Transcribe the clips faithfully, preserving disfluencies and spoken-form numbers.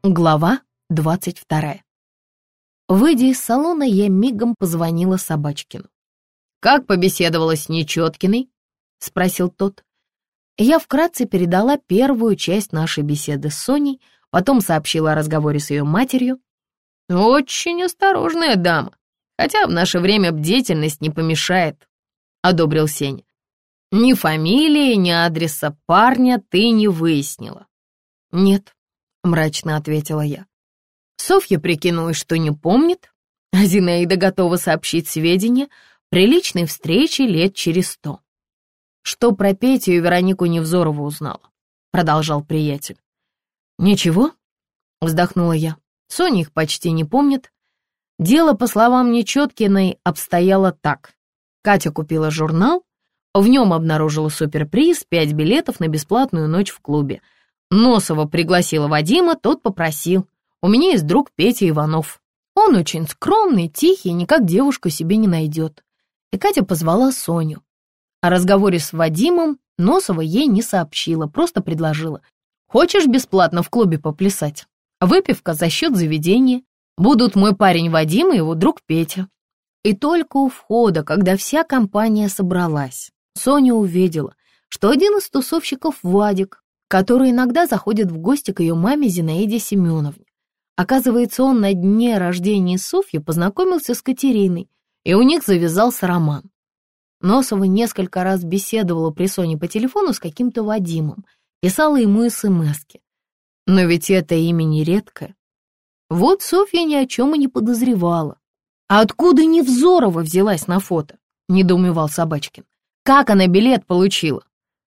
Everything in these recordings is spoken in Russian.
Глава двадцать вторая. Выйдя из салона, я мигом позвонила Собачкину. «Как побеседовала с Нечеткиной?» — спросил тот. Я вкратце передала первую часть нашей беседы с Соней, потом сообщила о разговоре с ее матерью. «Очень осторожная дама, хотя в наше время бдительность не помешает», — одобрил Сеня. «Ни фамилии, ни адреса парня ты не выяснила». «Нет», — мрачно ответила я. Софья прикинулась, что не помнит, а Зинаида готова сообщить сведения при личной встрече лет через сто. «Что про Петю и Веронику Невзорову узнала?» — продолжал приятель. «Ничего», — вздохнула я. Соня их почти не помнит. Дело, по словам Нечеткиной, обстояло так. Катя купила журнал, в нем обнаружила суперприз, пять билетов на бесплатную ночь в клубе. Носова пригласила Вадима, тот попросил. «У меня есть друг Петя Иванов. Он очень скромный, тихий, никак девушку себе не найдет». И Катя позвала Соню. О разговоре с Вадимом Носова ей не сообщила, просто предложила. «Хочешь бесплатно в клубе поплясать? Выпивка за счет заведения. Будут мой парень Вадим и его друг Петя». И только у входа, когда вся компания собралась, Соня увидела, что один из тусовщиков Вадик, который иногда заходит в гости к ее маме Зинаиде Семеновне. Оказывается, он на дне рождения Софьи познакомился с Катериной, и у них завязался роман. Носова несколько раз беседовала при Соне по телефону с каким-то Вадимом, писала ему смски. Но ведь это имя не редкое. Вот Софья ни о чем и не подозревала. «А откуда Невзорова взялась на фото?» — недоумевал Собачкин. «Как она билет получила?»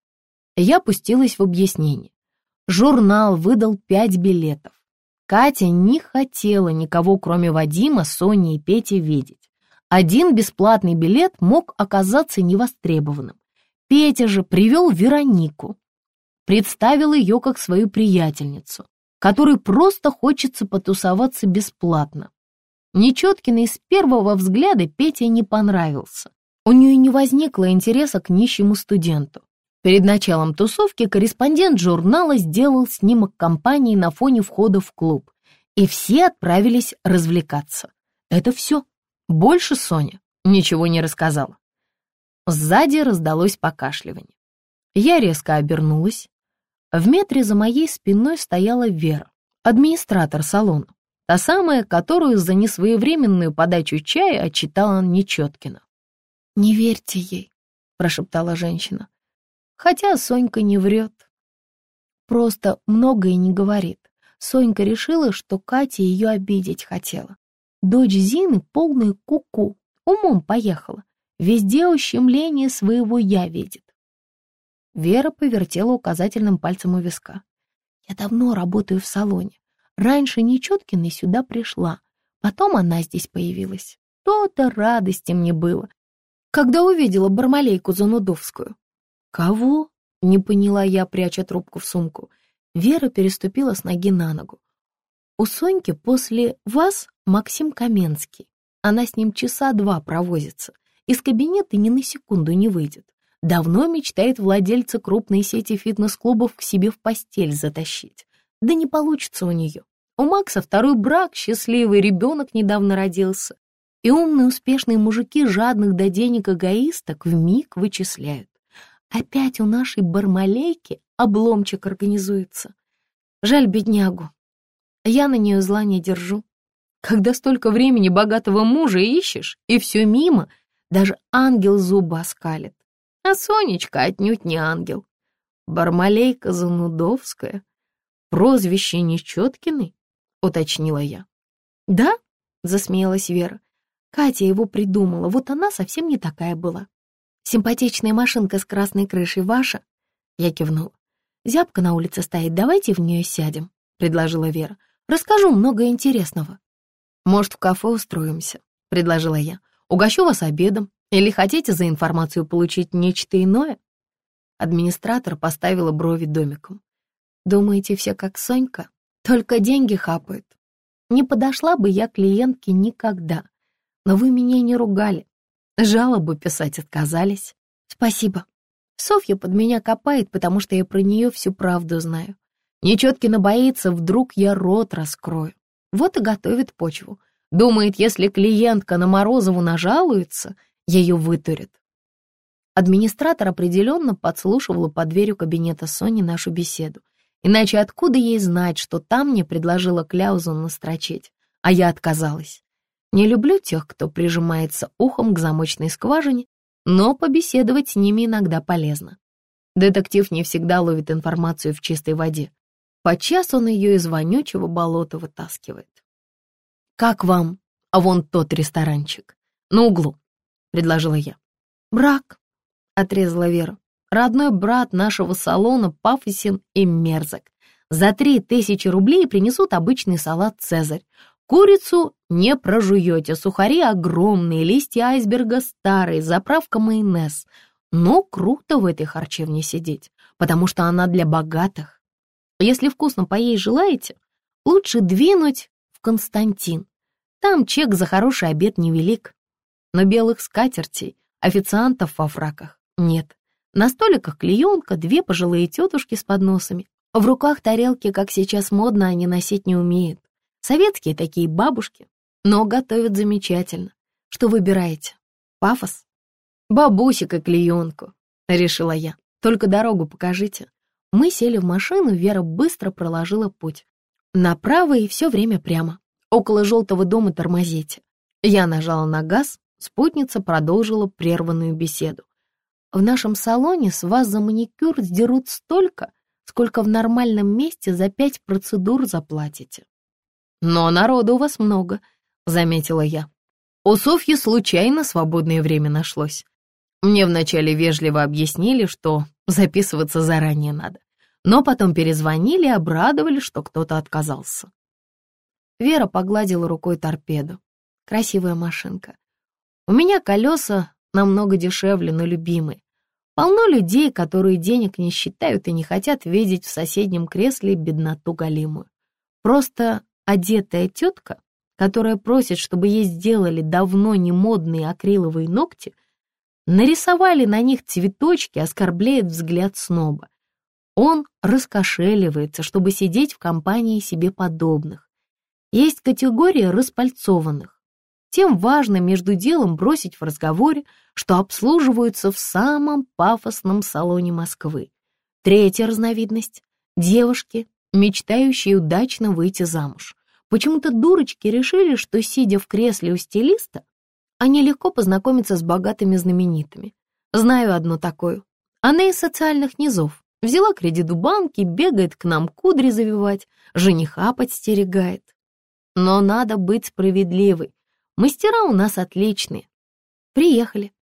Я пустилась в объяснение. Журнал выдал пять билетов. Катя не хотела никого, кроме Вадима, Сони и Пети, видеть. Один бесплатный билет мог оказаться невостребованным. Петя же привел Веронику. Представил ее как свою приятельницу, которой просто хочется потусоваться бесплатно. Нечеткиной с первого взгляда Петя не понравился. У нее не возникло интереса к нищему студенту. Перед началом тусовки корреспондент журнала сделал снимок компании на фоне входа в клуб, и все отправились развлекаться. Это все. Больше Соня ничего не рассказала. Сзади раздалось покашливание. Я резко обернулась. В метре за моей спиной стояла Вера, администратор салона, та самая, которую за несвоевременную подачу чая отчитала Нечеткина. «Не верьте ей», — прошептала женщина. Хотя Сонька не врет. Просто многое не говорит. Сонька решила, что Катя ее обидеть хотела. Дочь Зины полная куку, умом поехала. Везде ущемление своего «я» видит. Вера повертела указательным пальцем у виска. «Я давно работаю в салоне. Раньше Нечеткиной сюда пришла. Потом она здесь появилась. То-то радости мне было, когда увидела Бармалейку Занудовскую». «Кого?» — не поняла я, пряча трубку в сумку. Вера переступила с ноги на ногу. «У Соньки после вас Максим Каменский. Она с ним часа два провозится. Из кабинета ни на секунду не выйдет. Давно мечтает владельца крупной сети фитнес-клубов к себе в постель затащить. Да не получится у нее. У Макса второй брак, счастливый ребенок недавно родился. И умные успешные мужики жадных до денег эгоисток вмиг вычисляют. Опять у нашей Бармалейки обломчик организуется. Жаль беднягу. Я на нее зла не держу. Когда столько времени богатого мужа ищешь, и все мимо, даже ангел зубы оскалит. А Сонечка отнюдь не ангел. Бармалейка Занудовская. Прозвище Нечеткиной, уточнила я. Да, засмеялась Вера. Катя его придумала, вот она совсем не такая была. «Симпатичная машинка с красной крышей ваша?» Я кивнула. «Зябка на улице стоит, давайте в нее сядем», — предложила Вера. «Расскажу много интересного». «Может, в кафе устроимся?» — предложила я. «Угощу вас обедом. Или хотите за информацию получить нечто иное?» Администратор поставила брови домиком. «Думаете, все как Сонька? Только деньги хапают. Не подошла бы я клиентке никогда. Но вы меня не ругали. Жалобы писать отказались. Спасибо. Софья под меня копает, потому что я про нее всю правду знаю. Нечеткина боится, вдруг я рот раскрою. Вот и готовит почву. Думает, если клиентка на Морозову нажалуется, ее вытурят. Администратор определенно подслушивала под дверью кабинета Сони нашу беседу. Иначе откуда ей знать, что там мне предложила кляузу настрочить, а я отказалась. Не люблю тех, кто прижимается ухом к замочной скважине, но побеседовать с ними иногда полезно. Детектив не всегда ловит информацию в чистой воде. Подчас он ее из вонючего болота вытаскивает. «Как вам? А вон тот ресторанчик. На углу», — предложила я. «Брак», — отрезала Вера. «Родной брат нашего салона пафосен и мерзок. За три тысячи рублей принесут обычный салат «Цезарь». Курицу не прожуете, сухари огромные, листья айсберга старые, заправка майонез. Но круто в этой харчевне сидеть, потому что она для богатых. Если вкусно поесть желаете, лучше двинуть в Константин. Там чек за хороший обед невелик. Но белых скатертей, официантов во фраках нет. На столиках клеенка, две пожилые тетушки с подносами. В руках тарелки, как сейчас модно, они носить не умеют. Советские такие бабушки, но готовят замечательно. Что выбираете? Пафос? Бабусик и клеенку, решила я. Только дорогу покажите. Мы сели в машину, Вера быстро проложила путь. Направо и все время прямо. Около желтого дома тормозите. Я нажала на газ, спутница продолжила прерванную беседу. В нашем салоне с вас за маникюр сдерут столько, сколько в нормальном месте за пять процедур заплатите. «Но народу у вас много», — заметила я. У Софьи случайно свободное время нашлось. Мне вначале вежливо объяснили, что записываться заранее надо, но потом перезвонили и обрадовали, что кто-то отказался. Вера погладила рукой торпеду. Красивая машинка. У меня колеса намного дешевле, но любимые. Полно людей, которые денег не считают и не хотят видеть в соседнем кресле бедноту голимую. Просто одетая тетка, которая просит, чтобы ей сделали давно не модные акриловые ногти, нарисовали на них цветочки, оскорбляет взгляд сноба. Он раскошеливается, чтобы сидеть в компании себе подобных. Есть категория распальцованных. Тем важно между делом бросить в разговоре, что обслуживаются в самом пафосном салоне Москвы. Третья разновидность — девушки, мечтающие удачно выйти замуж. Почему-то дурочки решили, что, сидя в кресле у стилиста, они легко познакомятся с богатыми знаменитыми. Знаю одну такую. Она из социальных низов. Взяла кредит у банки, бегает к нам кудри завивать, жениха подстерегает. Но надо быть справедливой. Мастера у нас отличные. Приехали.